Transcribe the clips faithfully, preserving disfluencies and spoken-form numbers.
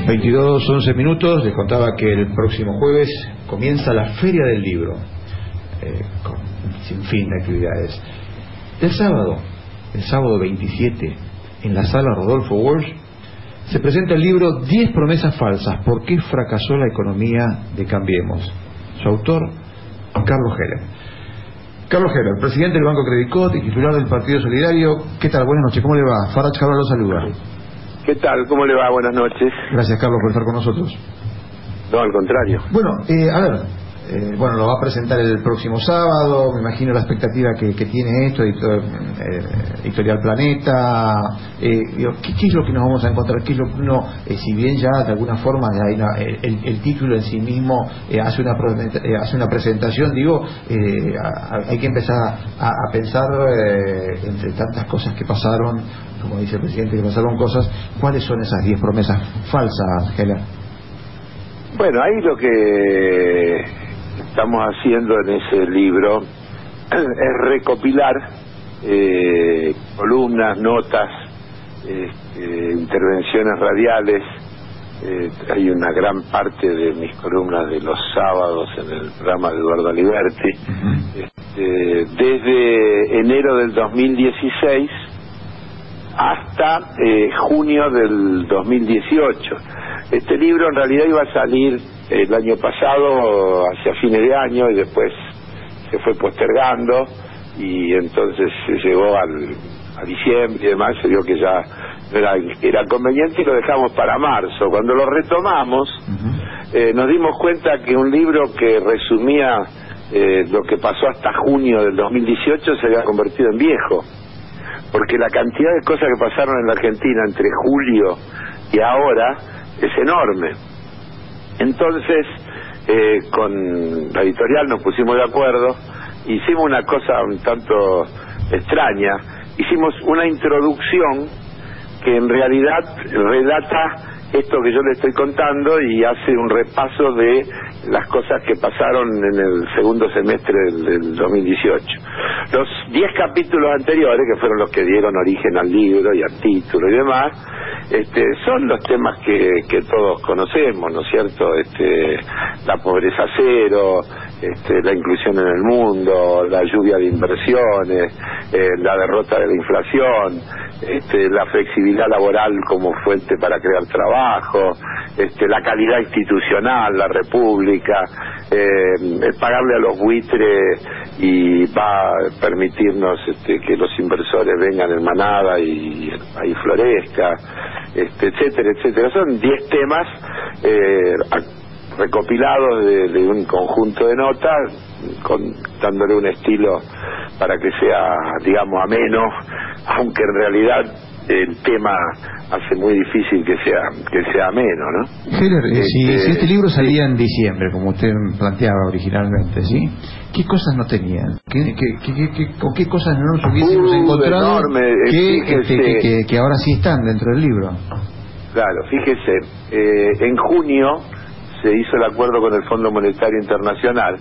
veintidós, once minutos. Les contaba que el próximo jueves comienza la Feria del Libro, eh, con un sinfín de actividades. El sábado, el sábado veintisiete, en la sala Rodolfo Walsh, se presenta el libro diez promesas falsas, ¿por qué fracasó la economía de Cambiemos? Su autor, Carlos Heller. Carlos Heller, presidente del Banco Credicot y titular del Partido Solidario. ¿Qué tal? Buenas noches, ¿cómo le va? Farach Cabral lo saluda. ¿Qué tal? ¿Cómo le va? Buenas noches. Gracias, Carlos, por estar con nosotros. No, al contrario. Bueno, eh, a ver, eh, bueno, lo va a presentar el próximo sábado, me imagino la expectativa que, que tiene esto, editor, eh, Editorial Planeta, eh, digo, ¿qué, ¿qué es lo que nos vamos a encontrar? ¿Qué es lo que uno, eh, si bien ya de alguna forma hay una, el, el título en sí mismo eh, hace, una, eh, hace una presentación, digo, eh, a, hay que empezar a, a pensar, eh, entre tantas cosas que pasaron, como dice el presidente, que pasaron cosas, ¿cuáles son esas diez promesas falsas, Heller? Bueno, ahí lo que estamos haciendo en ese libro es recopilar eh, columnas, notas, este, intervenciones radiales. Eh, hay una gran parte de mis columnas de los sábados en el programa de Eduardo Aliberti, uh-huh. este, desde enero del dos mil dieciséis hasta eh, junio del dos mil dieciocho. Este libro en realidad iba a salir el año pasado, hacia fines de año, y después se fue postergando, y entonces se llegó al, a diciembre y demás, se vio que ya no era, era conveniente y lo dejamos para marzo. Cuando lo retomamos, uh-huh. eh, nos dimos cuenta que un libro que resumía eh, lo que pasó hasta junio del dos mil dieciocho se había convertido en viejo, porque la cantidad de cosas que pasaron en la Argentina entre julio y ahora es enorme. Entonces, eh, con la editorial nos pusimos de acuerdo, hicimos una cosa un tanto extraña, hicimos una introducción que en realidad relata esto que yo le estoy contando y hace un repaso de las cosas que pasaron en el segundo semestre del, del dos mil dieciocho. Los diez capítulos anteriores, que fueron los que dieron origen al libro y al título y demás, este, son los temas que, que todos conocemos, ¿no es cierto? Este, la pobreza cero, este, la inclusión en el mundo, la lluvia de inversiones, eh, la derrota de la inflación, este, la flexibilidad laboral como fuente para crear trabajo, este, la calidad institucional, la república, eh, pagarle a los buitres y va a permitirnos este, que los inversores vengan en manada y ahí florezca, este, etcétera, etcétera. Son diez temas eh, recopilados de, de un conjunto de notas, con, dándole un estilo para que sea, digamos, ameno, aunque en realidad el tema hace muy difícil que sea que sea ameno, ¿no? Heller, eh, este, si, si este libro salía en diciembre, como usted planteaba originalmente, ¿sí? ¿Qué cosas no tenían? ¿Qué, qué, qué, qué, ¿Con qué cosas no nos hubiésemos uh, encontrado enorme, que, fíjese, este, que, que, que ahora sí están dentro del libro? Claro, fíjese, eh, en junio se hizo el acuerdo con el Fondo Monetario Internacional,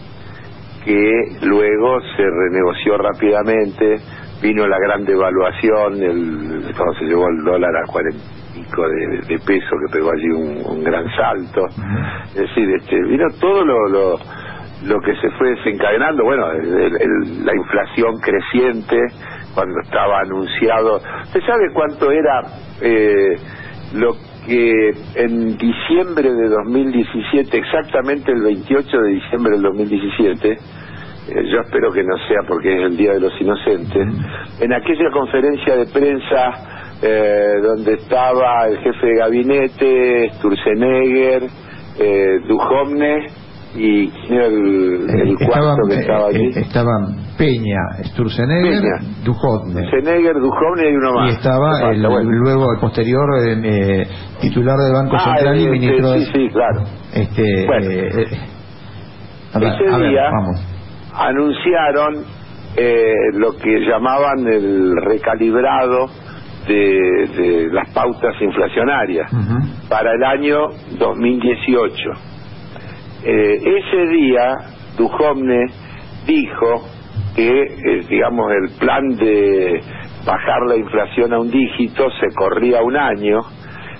que luego se renegoció rápidamente, vino la gran devaluación, el, cuando se llevó el dólar a cuarenta y pico de, de peso, que pegó allí un, un gran salto. Es decir, este, vino todo lo, lo, lo que se fue desencadenando, bueno, el, el, la inflación creciente, cuando estaba anunciado. ¿Usted sabe cuánto era eh, lo que en diciembre de dos mil diecisiete, exactamente el veintiocho de diciembre del dos mil diecisiete, eh, yo espero que no sea porque es el Día de los Inocentes, en aquella conferencia de prensa eh, donde estaba el jefe de gabinete, Sturzenegger, eh, Duhovne y el, el cuarto estaban, que estaba allí. Eh, estaban Peña, Sturzenegger, Duhovne. Sturzenegger, Duhovne y uno más. Y estaba el, bueno. luego el posterior eh, titular del Banco ah, Central y este, ministro de... Sí, sí, claro. Este, bueno, eh, eh, a ver, ese a ver, día vamos. anunciaron eh, lo que llamaban el recalibrado de, de las pautas inflacionarias uh-huh. para el año dos mil dieciocho. Eh, ese día Duhovne dijo que eh, digamos el plan de bajar la inflación a un dígito se corría un año,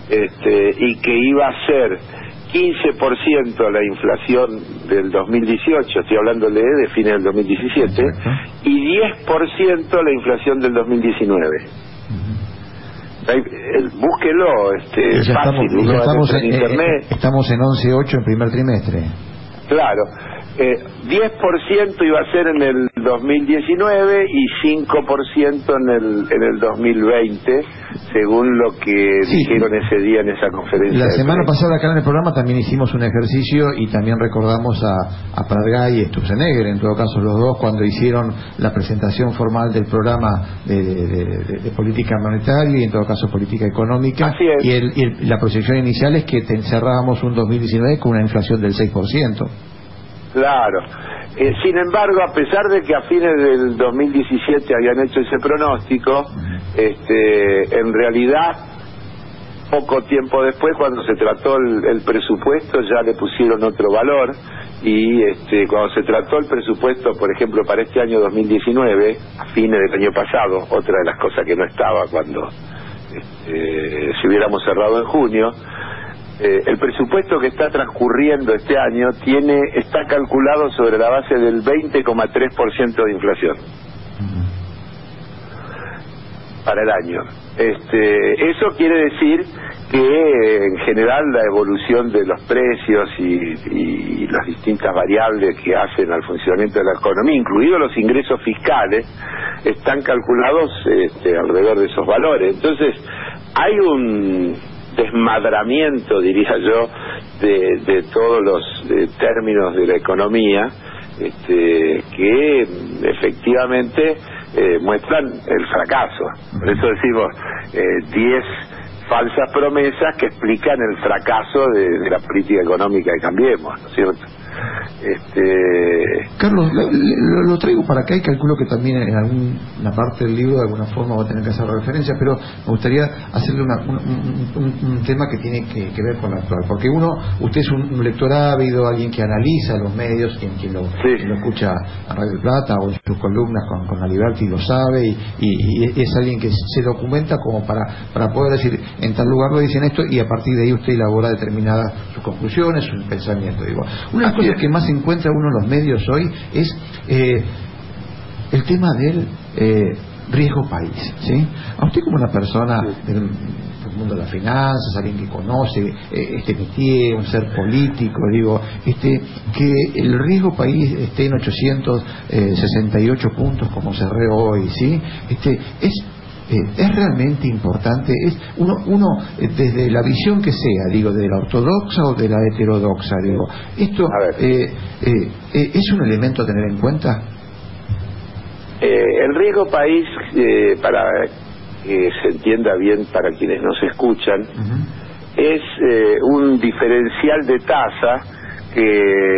este, y que iba a ser quince por ciento la inflación del dos mil dieciocho, estoy hablándole de fines del dos mil diecisiete, uh-huh. y diez por ciento la inflación del dos mil diecinueve. Uh-huh. Ahí, el, búsquelo, este, ya fácil, estamos, uno ya estamos en, en internet. Estamos en once ocho en primer trimestre. Claro, eh, diez por ciento iba a ser en el dos mil diecinueve y cinco por ciento en el en el dos mil veinte, según lo que sí. dijeron ese día en esa conferencia. La semana pasada acá en el programa también hicimos un ejercicio y también recordamos a, a Pratgay y Sturzenegger, en todo caso los dos, cuando hicieron la presentación formal del programa de, de, de, de, de política monetaria y en todo caso política económica. Así es. Y, el, y el, la proyección inicial es que encerrábamos un dos mil diecinueve con una inflación del seis por ciento. Claro. Eh, sin embargo, a pesar de que a fines del dos mil diecisiete habían hecho ese pronóstico, este, en realidad, poco tiempo después, cuando se trató el, el presupuesto, ya le pusieron otro valor, y este, cuando se trató el presupuesto, por ejemplo, para este año dos mil diecinueve, a fines del año pasado, otra de las cosas que no estaba cuando este, si hubiéramos cerrado en junio, Eh, el presupuesto que está transcurriendo este año tiene está calculado sobre la base del veinte coma tres por ciento de inflación para el año. Este, eso quiere decir que en general la evolución de los precios y, y las distintas variables que hacen al funcionamiento de la economía, incluidos los ingresos fiscales, están calculados este, alrededor de esos valores. Entonces, hay un desmadramiento, diría yo, de, de todos los de términos de la economía, este, que efectivamente eh, muestran el fracaso. Por eso decimos diez eh, falsas promesas que explican el fracaso de, de la política económica de Cambiemos, ¿no es cierto? Este... Carlos, lo, lo, lo traigo para acá y calculo que también en alguna parte del libro de alguna forma va a tener que hacer referencia, pero me gustaría hacerle una, un, un, un, un tema que tiene que, que ver con la actual, porque uno, usted es un, un lector ávido, alguien que analiza los medios, quien, quien, lo, sí. quien lo escucha a Radio del Plata o en sus columnas con, con la Liberty lo sabe, y, y, y es alguien que se documenta como para, para poder decir, en tal lugar lo dicen esto, y a partir de ahí usted elabora determinadas sus conclusiones, sus pensamientos. Digo, una de las cosas que más encuentra uno en los medios hoy es eh, el tema del eh, riesgo país, ¿sí? A usted, como una persona del, del mundo de las finanzas, alguien que conoce eh, este métier, un ser político, digo, este que el riesgo país esté en ochocientos sesenta y ocho puntos como cerré hoy, ¿sí? Este es Eh, es realmente importante, es uno, uno eh, desde la visión que sea, digo, de la ortodoxa o de la heterodoxa, digo, esto eh, eh, eh, es un elemento a tener en cuenta. Eh, el riesgo país, eh, para que se entienda bien para quienes nos escuchan, uh-huh. es eh, un diferencial de tasa que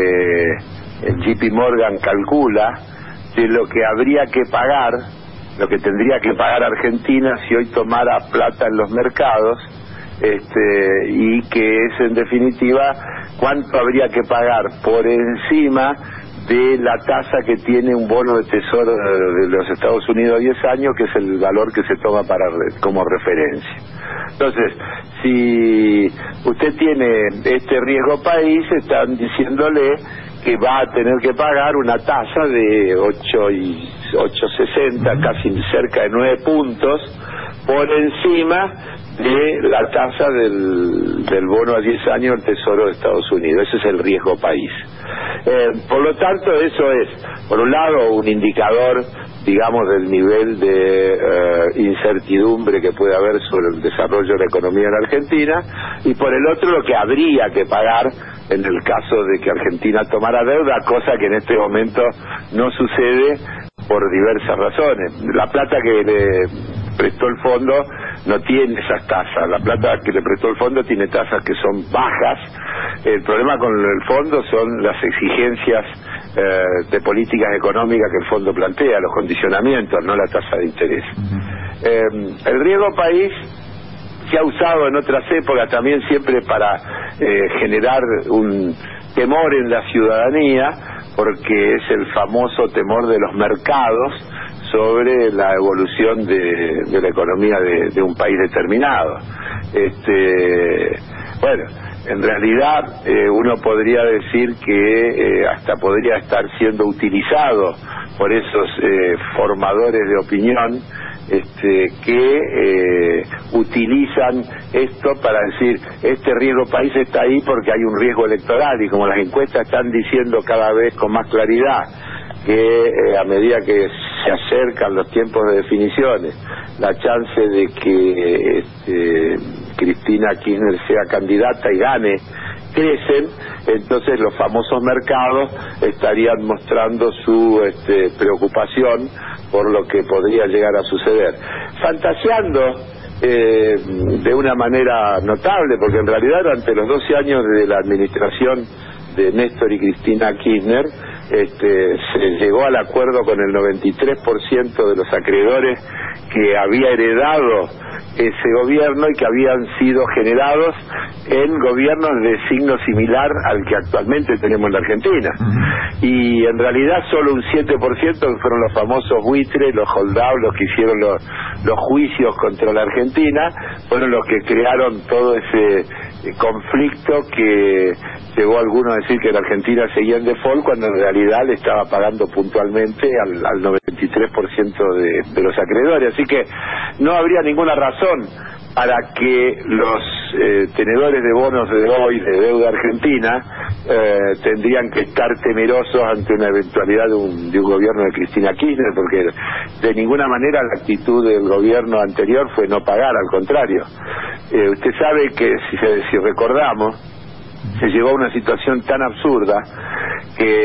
el J P Morgan calcula de lo que habría que pagar, lo que tendría que pagar Argentina si hoy tomara plata en los mercados, este, y que es en definitiva cuánto habría que pagar por encima de la tasa que tiene un bono de tesoro de los Estados Unidos a diez años, que es el valor que se toma para como referencia. Entonces, si usted tiene este riesgo país, están diciéndole que va a tener que pagar una tasa de ocho y ocho sesenta, uh-huh. casi cerca de nueve puntos, por encima de la tasa del, del bono a diez años del Tesoro de Estados Unidos. Ese es el riesgo país. Eh, por lo tanto, eso es, por un lado, un indicador, digamos, del nivel de eh, incertidumbre que puede haber sobre el desarrollo de la economía en Argentina, y por el otro, lo que habría que pagar en el caso de que Argentina tomara deuda, cosa que en este momento no sucede por diversas razones. La plata que le prestó el fondo no tiene esas tasas, la plata que le prestó el fondo tiene tasas que son bajas. El problema con el fondo son las exigencias eh, de políticas económicas que el fondo plantea, los condicionamientos, no la tasa de interés. Uh-huh. eh, el riesgo país se ha usado en otras épocas también siempre para eh, generar un temor en la ciudadanía, porque es el famoso temor de los mercados sobre la evolución de, de la economía de, de un país determinado. Este, bueno, en realidad eh, uno podría decir que eh, hasta podría estar siendo utilizado por esos eh, formadores de opinión este, que eh, utilizan esto para decir este riesgo país está ahí porque hay un riesgo electoral, y como las encuestas están diciendo cada vez con más claridad que eh, a medida que se acercan los tiempos de definiciones, la chance de que este, Cristina Kirchner sea candidata y gane crecen, entonces los famosos mercados estarían mostrando su este, preocupación por lo que podría llegar a suceder, fantaseando eh, de una manera notable, porque en realidad durante los doce años de la administración de Néstor y Cristina Kirchner este, se llegó al acuerdo con el noventa y tres por ciento de los acreedores que había heredado ese gobierno y que habían sido generados en gobiernos de signo similar al que actualmente tenemos en la Argentina. Uh-huh. Y en realidad solo un siete por ciento, que fueron los famosos buitres, los holdados, los que hicieron los, los juicios contra la Argentina, fueron los que crearon todo ese conflicto que llegó a algunos a decir que la Argentina seguía en default, cuando en realidad le estaba pagando puntualmente al, al noventa y tres por ciento de, de los acreedores. Así que no habría ninguna razón para que los eh, tenedores de bonos de hoy, de deuda argentina, eh, tendrían que estar temerosos ante una eventualidad de un, de un gobierno de Cristina Kirchner, porque de ninguna manera la actitud del gobierno anterior fue no pagar, al contrario. Eh, usted sabe que, si, si recordamos, se llegó a una situación tan absurda que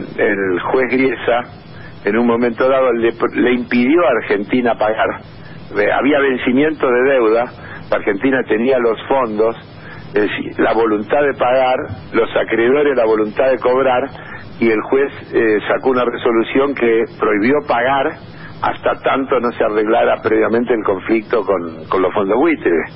el juez Griesa, en un momento dado, le, le impidió a Argentina pagar. Había vencimiento de deuda, la Argentina tenía los fondos, es decir, la voluntad de pagar, los acreedores la voluntad de cobrar, y el juez eh, sacó una resolución que prohibió pagar hasta tanto no se arreglara previamente el conflicto con, con los fondos buitres.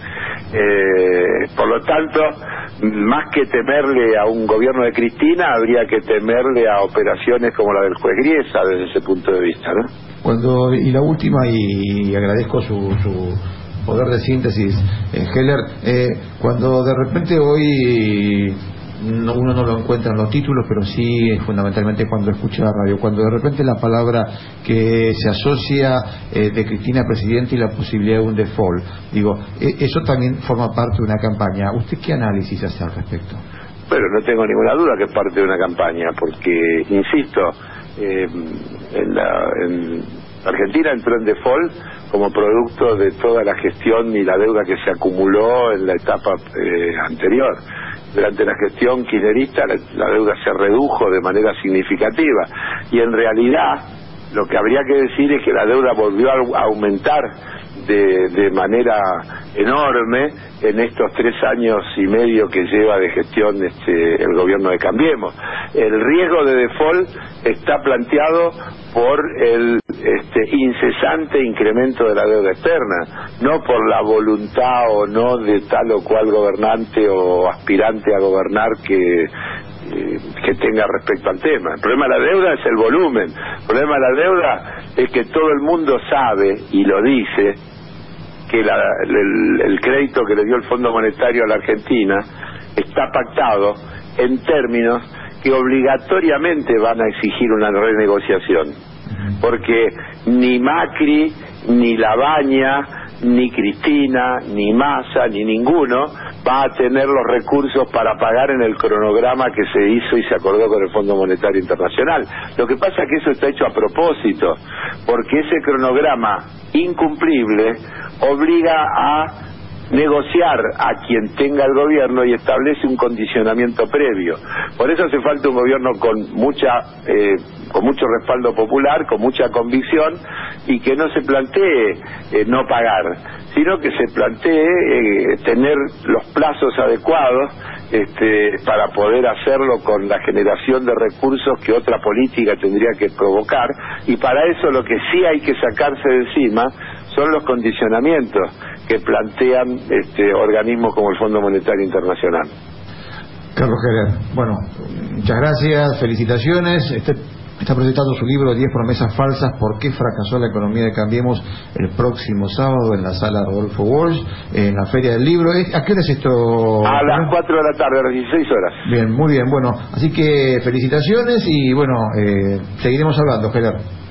Eh, por lo tanto, más que temerle a un gobierno de Cristina, habría que temerle a operaciones como la del juez Griesa desde ese punto de vista, ¿no? Cuando, y la última, y, y agradezco su, su poder de síntesis, eh, Heller, eh, cuando de repente hoy no, uno no lo encuentra en los títulos, pero sí fundamentalmente cuando escucha la radio, cuando de repente la palabra que se asocia eh, de Cristina presidente y la posibilidad de un default, digo, eh, eso también forma parte de una campaña. ¿Usted qué análisis hace al respecto? Bueno, no tengo ninguna duda que es parte de una campaña, porque, insisto, eh, en la en Argentina entró en default como producto de toda la gestión y la deuda que se acumuló en la etapa eh, anterior. Durante la gestión kirchnerista la, la deuda se redujo de manera significativa, y en realidad lo que habría que decir es que la deuda volvió a aumentar de, de manera enorme en estos tres años y medio que lleva de gestión este, el gobierno de Cambiemos. El riesgo de default está planteado por el este, incesante incremento de la deuda externa, no por la voluntad o no de tal o cual gobernante o aspirante a gobernar que que tenga respecto al tema. El problema de la deuda es el volumen. El problema de la deuda es que todo el mundo sabe y lo dice que la, el, el crédito que le dio el Fondo Monetario a la Argentina está pactado en términos que obligatoriamente van a exigir una renegociación, porque ni Macri, ni Labaña, ni Cristina, ni Massa, ni ninguno va a tener los recursos para pagar en el cronograma que se hizo y se acordó con el Fondo Monetario Internacional. Lo que pasa es que eso está hecho a propósito, porque ese cronograma incumplible obliga a negociar a quien tenga el gobierno y establece un condicionamiento previo. Por eso hace falta un gobierno con mucha eh, con mucho respaldo popular, con mucha convicción, y que no se plantee eh, no pagar, sino que se plantee eh, tener los plazos adecuados este, para poder hacerlo con la generación de recursos que otra política tendría que provocar, y para eso lo que sí hay que sacarse de encima son los condicionamientos que plantean este, organismos como el Fondo Monetario Internacional. Carlos Heller, bueno, muchas gracias, felicitaciones. Este está presentando su libro diez promesas falsas, ¿por qué fracasó la economía de Cambiemos? El próximo sábado en la sala Rodolfo Walsh, en la Feria del Libro. ¿A qué hora es esto? A las cuatro de la tarde, a las dieciséis horas. Bien, muy bien, bueno, así que felicitaciones y bueno, eh, seguiremos hablando, Gerardo.